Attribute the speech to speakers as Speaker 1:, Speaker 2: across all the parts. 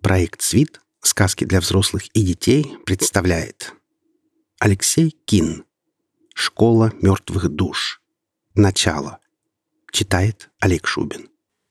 Speaker 1: Проект «Свит. Сказки для взрослых и детей» представляет Алексей Кин. «Школа мертвых душ. Начало». Читает Олег Шубин.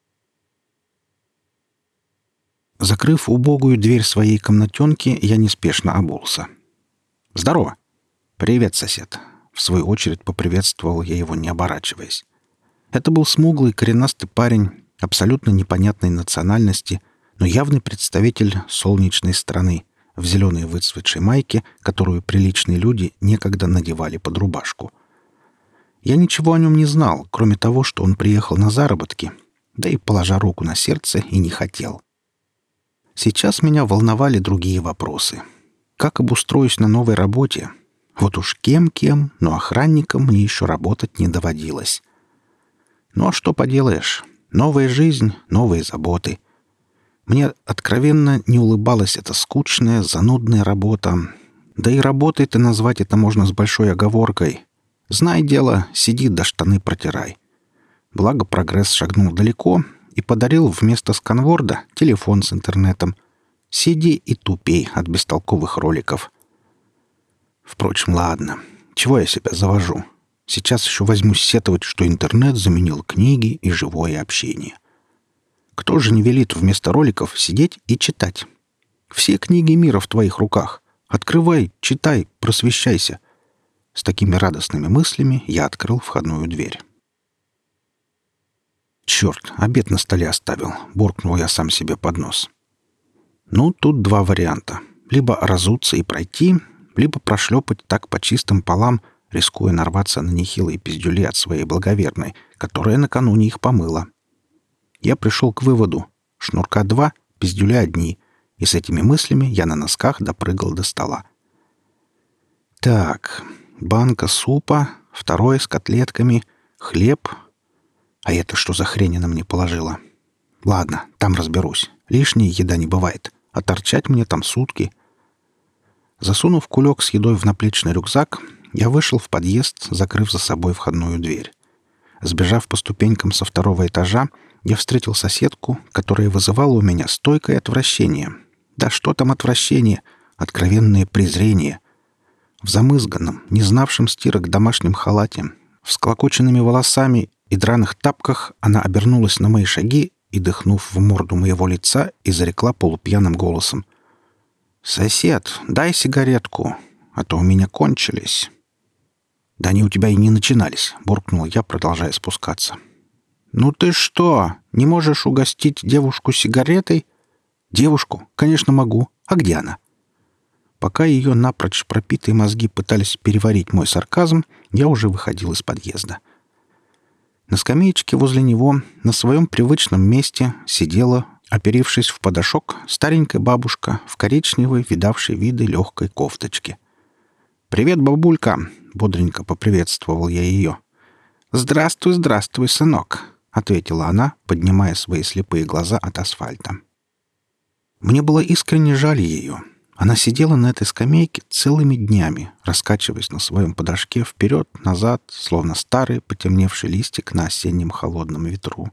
Speaker 1: Закрыв убогую дверь своей комнатенки, я неспешно обулся. «Здорово!» «Привет, сосед!» В свою очередь поприветствовал я его, не оборачиваясь. Это был смуглый, коренастый парень, абсолютно непонятной национальности, но явный представитель солнечной страны, в зеленой выцветшей майке, которую приличные люди некогда надевали под рубашку. Я ничего о нем не знал, кроме того, что он приехал на заработки, да и, положа руку на сердце, и не хотел. Сейчас меня волновали другие вопросы. Как обустроюсь на новой работе? Вот уж кем-кем, но охранником мне еще работать не доводилось. Ну а что поделаешь? Новая жизнь, новые заботы. Мне откровенно не улыбалась эта скучная, занудная работа. Да и работой-то назвать это можно с большой оговоркой. Знай дело, сиди да штаны протирай. Благо прогресс шагнул далеко и подарил вместо сканворда телефон с интернетом. Сиди и тупей от бестолковых роликов. Впрочем, ладно. Чего я себя завожу? Сейчас еще возьмусь сетовать, что интернет заменил книги и живое общение. Кто же не велит вместо роликов сидеть и читать? Все книги мира в твоих руках. Открывай, читай, просвещайся. С такими радостными мыслями я открыл входную дверь. «Черт, обед на столе оставил», — буркнул я сам себе под нос. Ну, тут два варианта. Либо разуться и пройти, либо прошлепать так по чистым полам, рискуя нарваться на нехилые пиздюли от своей благоверной, которая накануне их помыла. Я пришел к выводу: шнурка 2, пиздюли одни, и с этими мыслями я на носках допрыгал до стола. Так, банка супа, второе с котлетками, хлеб. А это что за хрень она мне положила? Ладно, там разберусь. Лишней еда не бывает, а торчать мне там сутки. Засунув кулек с едой в наплечный рюкзак, я вышел в подъезд, закрыв за собой входную дверь. Сбежав по ступенькам со второго этажа, я встретил соседку, которая вызывала у меня стойкое отвращение. Да что там отвращение? Откровенное презрение. В замызганном, не знавшем стирок домашнем халате, всклокоченными волосами и драных тапках она обернулась на мои шаги и, дыхнув в морду моего лица, изрекла полупьяным голосом: «Сосед, дай сигаретку, а то у меня кончились». «Да они у тебя и не начинались», — буркнул я, продолжая спускаться. «Ну ты что, не можешь угостить девушку сигаретой?» «Девушку? Конечно, могу. А где она?» Пока ее напрочь пропитые мозги пытались переварить мой сарказм, я уже выходил из подъезда. На скамеечке возле него, на своем привычном месте, сидела, оперившись в подошок, старенькая бабушка в коричневой, видавшей виды легкой кофточке. «Привет, бабулька!» — бодренько поприветствовал я ее. «Здравствуй, здравствуй, сынок!» — ответила она, поднимая свои слепые глаза от асфальта. Мне было искренне жаль ее. Она сидела на этой скамейке целыми днями, раскачиваясь на своем подошке вперед-назад, словно старый потемневший листик на осеннем холодном ветру.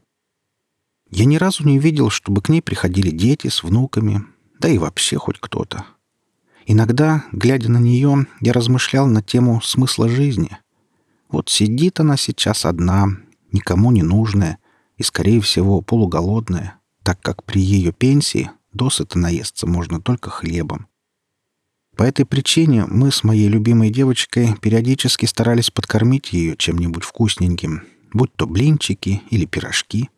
Speaker 1: Я ни разу не видел, чтобы к ней приходили дети с внуками, да и вообще хоть кто-то. Иногда, глядя на нее, я размышлял на тему смысла жизни. Вот сидит она сейчас одна, никому не нужная и, скорее всего, полуголодная, так как при ее пенсии досыта наесться можно только хлебом. По этой причине мы с моей любимой девочкой периодически старались подкормить ее чем-нибудь вкусненьким, будь то блинчики или пирожки.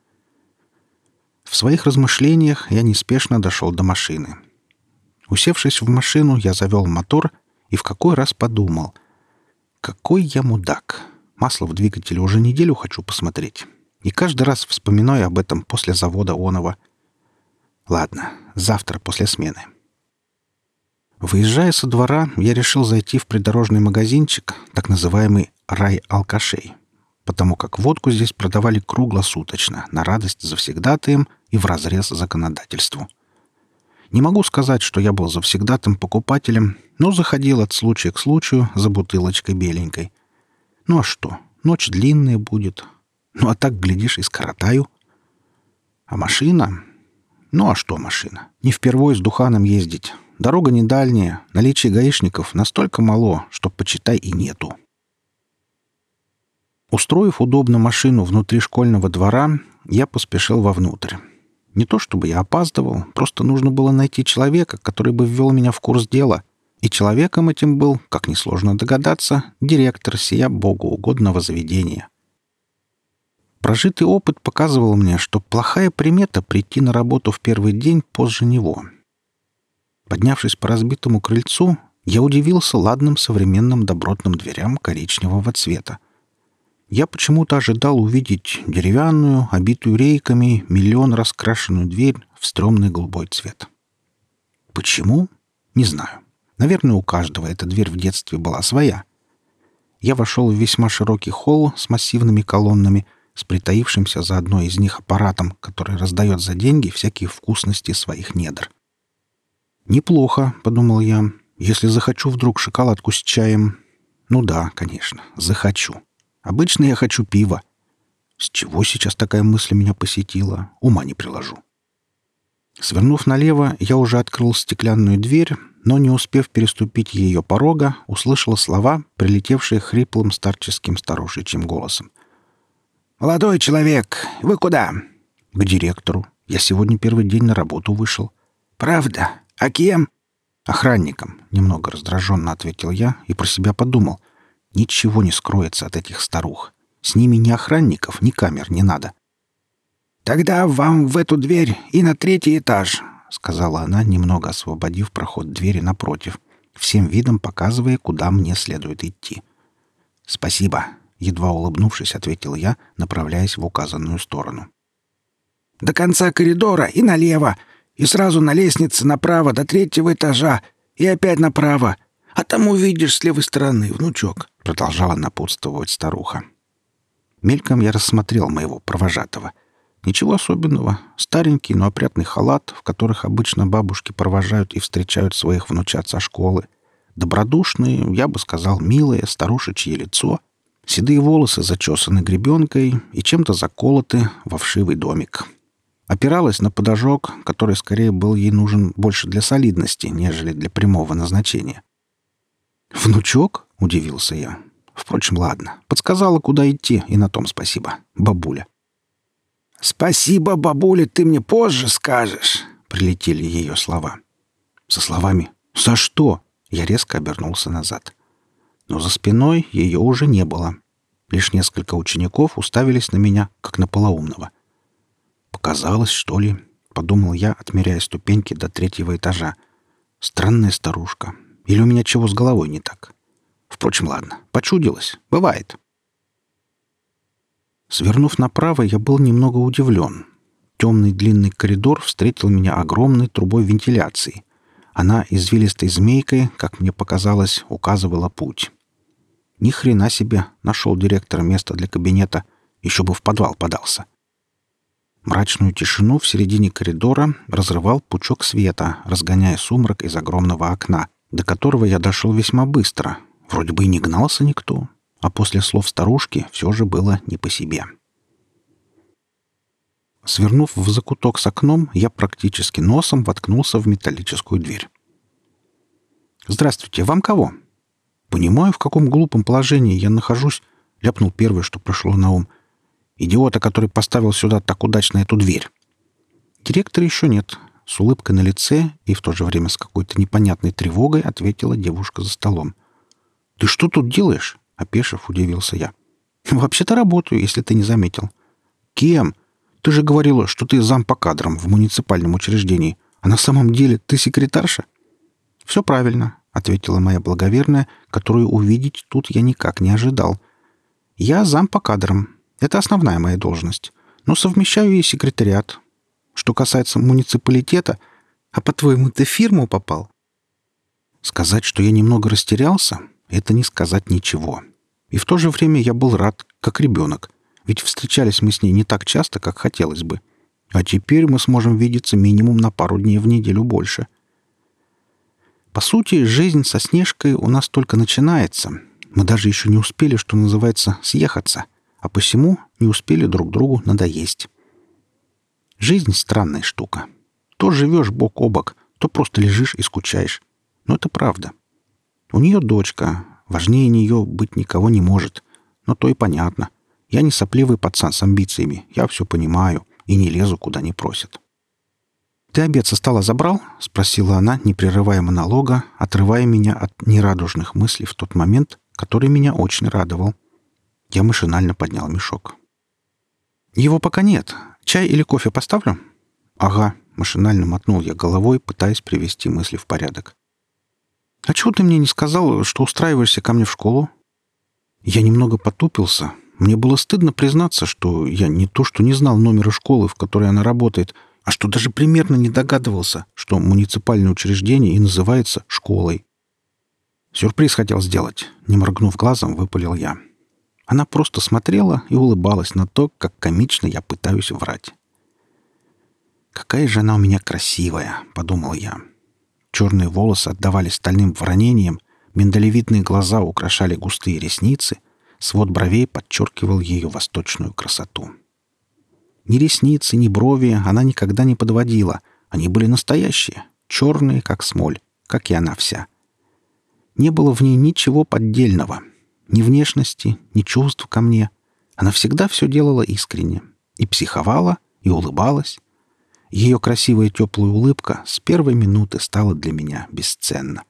Speaker 1: В своих размышлениях я неспешно дошел до машины. Усевшись в машину, я завел мотор и в какой раз подумал: какой я мудак! Масло в двигателе уже неделю хочу посмотреть. И каждый раз вспоминаю об этом после завода оного. Ладно, завтра после смены. Выезжая со двора, я решил зайти в придорожный магазинчик, так называемый «Рай алкашей», потому как водку здесь продавали круглосуточно, на радость завсегдатаям и вразрез законодательству. Не могу сказать, что я был завсегдатым покупателем, но заходил от случая к случаю за бутылочкой беленькой. Ну а что, ночь длинная будет. Ну а так, глядишь, и скоротаю. А машина? Ну а что машина? Не впервой с Духаном ездить. Дорога не дальняя, наличие гаишников настолько мало, что, почитай, и нету. Устроив удобно машину внутри школьного двора, я поспешил вовнутрь. Не то чтобы я опаздывал, просто нужно было найти человека, который бы ввел меня в курс дела. И человеком этим был, как несложно догадаться, директор сия богоугодного заведения. Прожитый опыт показывал мне, что плохая примета прийти на работу в первый день позже него. Поднявшись по разбитому крыльцу, я удивился ладным современным добротным дверям коричневого цвета. Я почему-то ожидал увидеть деревянную, обитую рейками, миллион раскрашенную дверь в стрёмный голубой цвет. Почему? Не знаю. Наверное, у каждого эта дверь в детстве была своя. Я вошел в весьма широкий холл с массивными колоннами, с притаившимся за одной из них аппаратом, который раздает за деньги всякие вкусности своих недр. «Неплохо», — подумал я, — «если захочу вдруг шоколадку с чаем». Ну да, конечно, захочу. Обычно я хочу пива. С чего сейчас такая мысль меня посетила, ума не приложу. Свернув налево, я уже открыл стеклянную дверь, но, не успев переступить ее порога, услышал слова, прилетевшие хриплым старческим старушечьим голосом. «Молодой человек, вы куда?» «К директору. Я сегодня первый день на работу вышел». «Правда? А кем?» «Охранником», — немного раздраженно ответил я и про себя подумал. Ничего не скроется от этих старух. С ними ни охранников, ни камер не надо. «Тогда вам в эту дверь и на 3-й этаж», — сказала она, немного освободив проход двери напротив, всем видом показывая, куда мне следует идти. «Спасибо», — едва улыбнувшись, ответил я, направляясь в указанную сторону. «До конца коридора и налево, и сразу на лестнице направо до 3-го этажа, и опять направо. А там увидишь с левой стороны, внучок», — продолжала напутствовать старуха. Мельком я рассмотрел моего провожатого. Ничего особенного. Старенький, но опрятный халат, в которых обычно бабушки провожают и встречают своих внучат со школы. Добродушное, я бы сказал, милое старушечье лицо. Седые волосы зачесаны гребенкой и чем-то заколоты во вшивый домик. Опиралась на подожок, который скорее был ей нужен больше для солидности, нежели для прямого назначения. «Внучок?» — удивился я. Впрочем, ладно. Подсказала, куда идти, и на том спасибо. Бабуля. «Спасибо, бабуля, ты мне позже скажешь», — прилетели ее слова. Со словами «За что?» я резко обернулся назад. Но за спиной ее уже не было. Лишь несколько учеников уставились на меня, как на полоумного. «Показалось, что ли?» — подумал я, отмеряя ступеньки до 3-го этажа. «Странная старушка. Или у меня чего с головой не так? Впрочем, ладно, почудилось. Бывает». Свернув направо, я был немного удивлен. Темный длинный коридор встретил меня огромной трубой вентиляции. Она извилистой змейкой, как мне показалось, указывала путь. Ни хрена себе, нашел директор место для кабинета, еще бы в подвал подался. Мрачную тишину в середине коридора разрывал пучок света, разгоняя сумрак из огромного окна, до которого я дошел весьма быстро. Вроде бы и не гнался никто, а после слов старушки все же было не по себе. Свернув в закуток с окном, я практически носом воткнулся в металлическую дверь. «Здравствуйте, вам кого?» «Понимаю, в каком глупом положении я нахожусь», — ляпнул первое, что пришло на ум. «Идиота, который поставил сюда так удачно эту дверь». «Директора еще нет», — с улыбкой на лице и в то же время с какой-то непонятной тревогой ответила девушка за столом. «Ты что тут делаешь?» — опешив, удивился я. «Вообще-то работаю, если ты не заметил». «Кем? Ты же говорила, что ты зам по кадрам в муниципальном учреждении, а на самом деле ты секретарша?» «Все правильно», — ответила моя благоверная, которую увидеть тут я никак не ожидал. «Я зам по кадрам. Это основная моя должность. Но совмещаю и секретариат. Что касается муниципалитета, а по-твоему, ты в фирму попал?» Сказать, что я немного растерялся, это не сказать ничего. И в то же время я был рад, как ребенок, ведь встречались мы с ней не так часто, как хотелось бы. А теперь мы сможем видеться минимум на пару дней в неделю больше. По сути, жизнь со Снежкой у нас только начинается. Мы даже еще не успели, что называется, съехаться, а посему не успели друг другу надоесть. Жизнь — странная штука. то живешь бок о бок, то просто лежишь и скучаешь. Но это правда. У нее дочка. Важнее нее быть никого не может. Но то и понятно. Я не сопливый пацан с амбициями. Я все понимаю и не лезу, куда не просят. «Ты обед со стола забрал?» — спросила она, не прерывая монолога, отрывая меня от нерадужных мыслей в тот момент, который меня очень радовал. Я машинально поднял мешок. «Его пока нет. Чай или кофе поставлю?» «Ага», — машинально мотнул я головой, пытаясь привести мысли в порядок. «А чего ты мне не сказал, что устраиваешься ко мне в школу?» Я немного потупился. Мне было стыдно признаться, что я не то что не знал номера школы, в которой она работает, а что даже примерно не догадывался, что муниципальное учреждение и называется школой. Сюрприз хотел сделать. Не моргнув глазом, выпалил я. Она просто смотрела и улыбалась на то, как комично я пытаюсь врать. «Какая же она у меня красивая!» — подумал я. Черные волосы отдавали стальным воронением, миндалевидные глаза украшали густые ресницы, свод бровей подчеркивал ее восточную красоту. Ни ресницы, ни брови она никогда не подводила. Они были настоящие, черные, как смоль, как и она вся. Не было в ней ничего поддельного. Ни внешности, ни чувств ко мне. Она всегда все делала искренне. И психовала, и улыбалась. Ее красивая теплая улыбка с первой минуты стала для меня бесценна.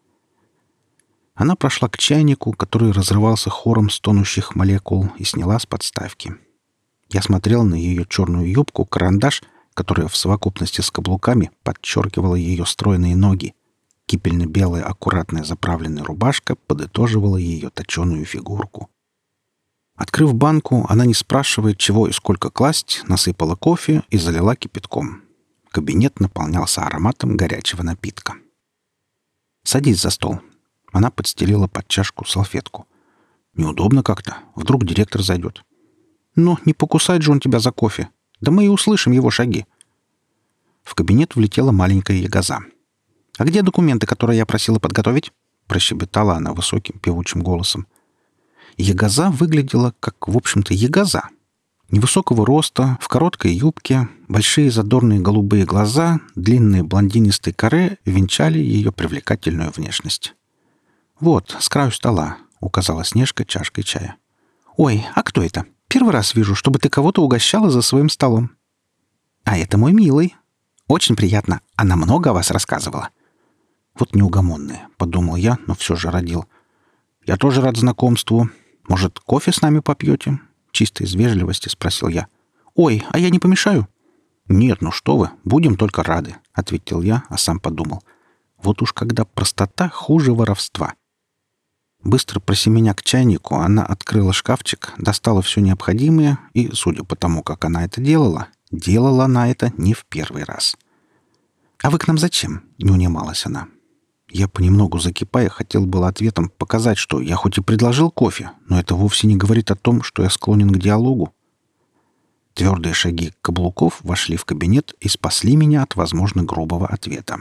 Speaker 1: Она прошла к чайнику, который разрывался хором стонущих молекул, и сняла с подставки. Я смотрел на ее черную юбку-карандаш, которая в совокупности с каблуками подчеркивала ее стройные ноги. Кипельно-белая аккуратная заправленная рубашка подытоживала ее точеную фигурку. Открыв банку, она, не спрашивая, чего и сколько класть, насыпала кофе и залила кипятком. Кабинет наполнялся ароматом горячего напитка. «Садись за стол». Она подстелила под чашку салфетку. «Неудобно как-то. Вдруг директор зайдет». «Ну, не покусает же он тебя за кофе. Да мы и услышим его шаги». В кабинет влетела маленькая ягоза. «А где документы, которые я просила подготовить?» — прощебетала она высоким певучим голосом. Ягоза выглядела как, в общем-то, ягоза. Невысокого роста, в короткой юбке, большие задорные голубые глаза, длинные блондинистые каре венчали ее привлекательную внешность. «Вот, с краю стола», — указала Снежка чашкой чая. «Ой, а кто это? Первый раз вижу, чтобы ты кого-то угощала за своим столом». «А это мой милый. Очень приятно. Она много о вас рассказывала». «Вот неугомонная», — подумал я, но все же родил. «Я тоже рад знакомству. Может, кофе с нами попьете?» Чисто из вежливости спросил я. «Ой, а я не помешаю?» «Нет, ну что вы, будем только рады», — ответил я, а сам подумал. «Вот уж когда простота хуже воровства». Быстро просеменя к чайнику, она открыла шкафчик, достала все необходимое и, судя по тому, как она это делала она это не в первый раз. «А вы к нам зачем?» — не унималась она. Я, понемногу закипая, хотел было ответом показать, что я хоть и предложил кофе, но это вовсе не говорит о том, что я склонен к диалогу. Твердые шаги каблуков вошли в кабинет и спасли меня от, возможно, грубого ответа.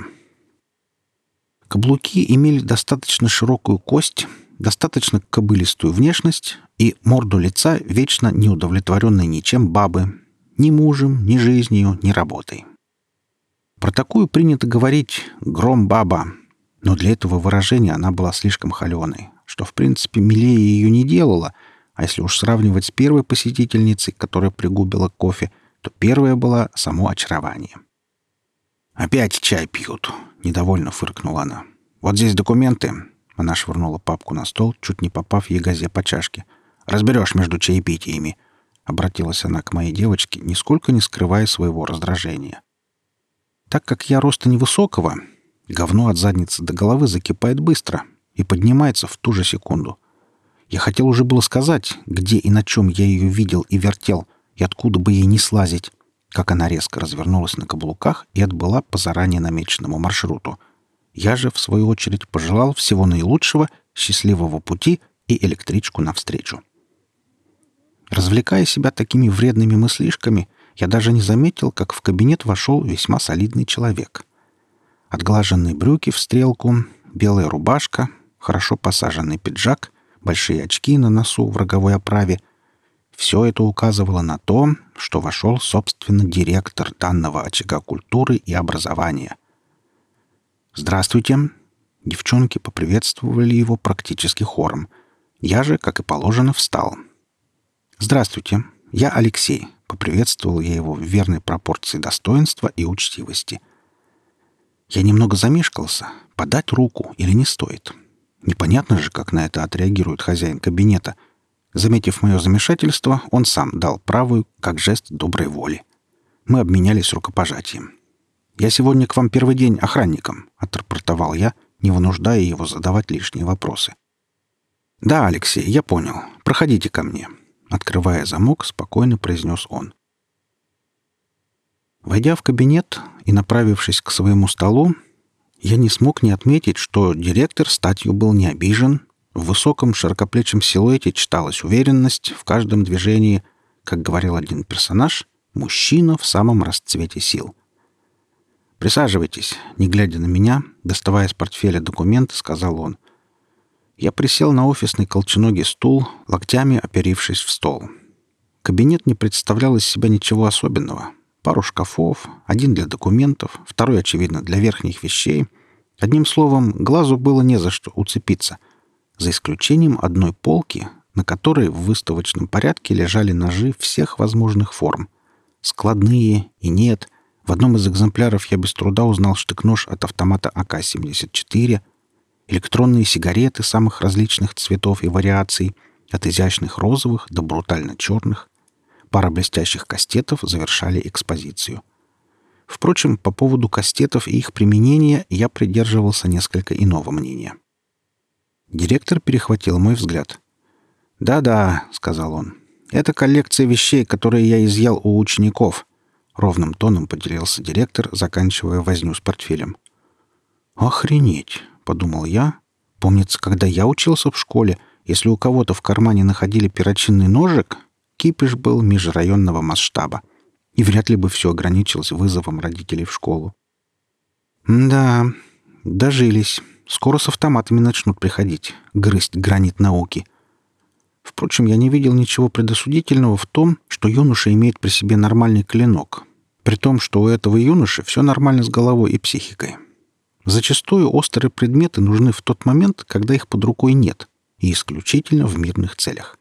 Speaker 1: Каблуки имели достаточно широкую кость, достаточно кобылистую внешность и морду лица вечно неудовлетворенной ничем бабы, ни мужем, ни жизнью, ни работой. Про такую принято говорить «гром баба», но для этого выражения она была слишком холеной, что, в принципе, милее ее не делала, а если уж сравнивать с первой посетительницей, которая пригубила кофе, то первая была само очарование. «Опять чай пьют», — недовольно фыркнула она. «Вот здесь документы». Она швырнула папку на стол, чуть не попав ягозе по чашке. «Разберешь между чаепитиями», — обратилась она к моей девочке, нисколько не скрывая своего раздражения. Так как я роста невысокого, говно от задницы до головы закипает быстро и поднимается в ту же секунду. Я хотел уже было сказать, где и на чем я ее видел и вертел, и откуда бы ей не слазить, как она резко развернулась на каблуках и отбыла по заранее намеченному маршруту. Я же, в свою очередь, пожелал всего наилучшего, счастливого пути и электричку навстречу. Развлекая себя такими вредными мыслишками, я даже не заметил, как в кабинет вошел весьма солидный человек. Отглаженные брюки в стрелку, белая рубашка, хорошо посаженный пиджак, большие очки на носу в роговой оправе. Все это указывало на то, что вошел, собственно, директор данного очага культуры и образования. «Здравствуйте!» Девчонки поприветствовали его практически хором. Я же, как и положено, встал. «Здравствуйте, я Алексей», — поприветствовал я его в верной пропорции достоинства и учтивости. Я немного замешкался, подать руку или не стоит. Непонятно же, как на это отреагирует хозяин кабинета. Заметив мое замешательство, он сам дал правую, как жест доброй воли. Мы обменялись рукопожатием. «Я сегодня к вам первый день охранником», — отрапортовал я, не вынуждая его задавать лишние вопросы. «Да, Алексей, я понял. Проходите ко мне», — открывая замок, спокойно произнес он. Войдя в кабинет и направившись к своему столу, я не смог не отметить, что директор статью был не обижен, в высоком широкоплечем силуэте читалась уверенность в каждом движении, как говорил один персонаж, мужчина в самом расцвете сил. «Присаживайтесь», — не глядя на меня, доставая из портфеля документы, сказал он. Я присел на офисный колченогий стул, локтями оперившись в стол. Кабинет не представлял из себя ничего особенного. Пару шкафов, один для документов, второй, очевидно, для верхних вещей. Одним словом, глазу было не за что уцепиться, за исключением одной полки, на которой в выставочном порядке лежали ножи всех возможных форм. Складные и нет. В одном из экземпляров я без труда узнал штык-нож от автомата АК-74, электронные сигареты самых различных цветов и вариаций, от изящных розовых до брутально черных. Пара блестящих кастетов завершали экспозицию. Впрочем, по поводу кастетов и их применения я придерживался несколько иного мнения. Директор перехватил мой взгляд. «Да-да», — сказал он, — «это коллекция вещей, которые я изъял у учеников», — ровным тоном поделился директор, заканчивая возню с портфелем. «Охренеть», — подумал я. «Помнится, когда я учился в школе, если у кого-то в кармане находили перочинный ножик, кипиш был межрайонного масштаба, и вряд ли бы все ограничилось вызовом родителей в школу». «Да, дожились. Скоро с автоматами начнут приходить, грызть гранит науки». Впрочем, я не видел ничего предосудительного в том, что юноша имеет при себе нормальный клинок, при том, что у этого юноши все нормально с головой и психикой. Зачастую острые предметы нужны в тот момент, когда их под рукой нет, и исключительно в мирных целях.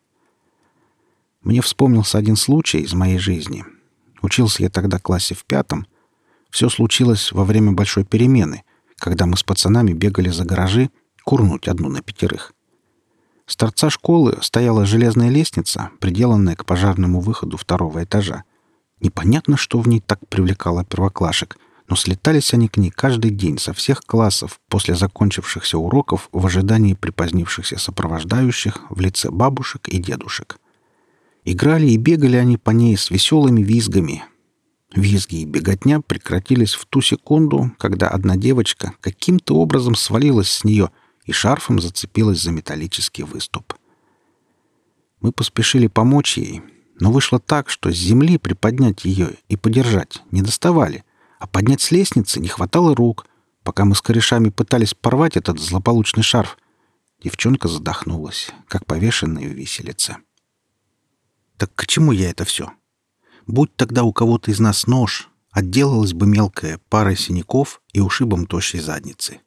Speaker 1: Мне вспомнился один случай из моей жизни. Учился я тогда в классе в 5. Все случилось во время большой перемены, когда мы с пацанами бегали за гаражи курнуть одну на 5. С торца школы стояла железная лестница, приделанная к пожарному выходу 2-го этажа. Непонятно, что в ней так привлекало первоклашек, но слетались они к ней каждый день со всех классов после закончившихся уроков в ожидании припозднившихся сопровождающих в лице бабушек и дедушек. Играли и бегали они по ней с веселыми визгами. Визги и беготня прекратились в ту секунду, когда одна девочка каким-то образом свалилась с нее и шарфом зацепилась за металлический выступ. Мы поспешили помочь ей, но вышло так, что с земли приподнять ее и подержать не доставали, а поднять с лестницы не хватало рук. Пока мы с корешами пытались порвать этот злополучный шарф, девчонка задохнулась, как повешенная в виселице. Так к чему я это все? Будь тогда у кого-то из нас нож, отделалась бы мелкая парой синяков и ушибом тощей задницы.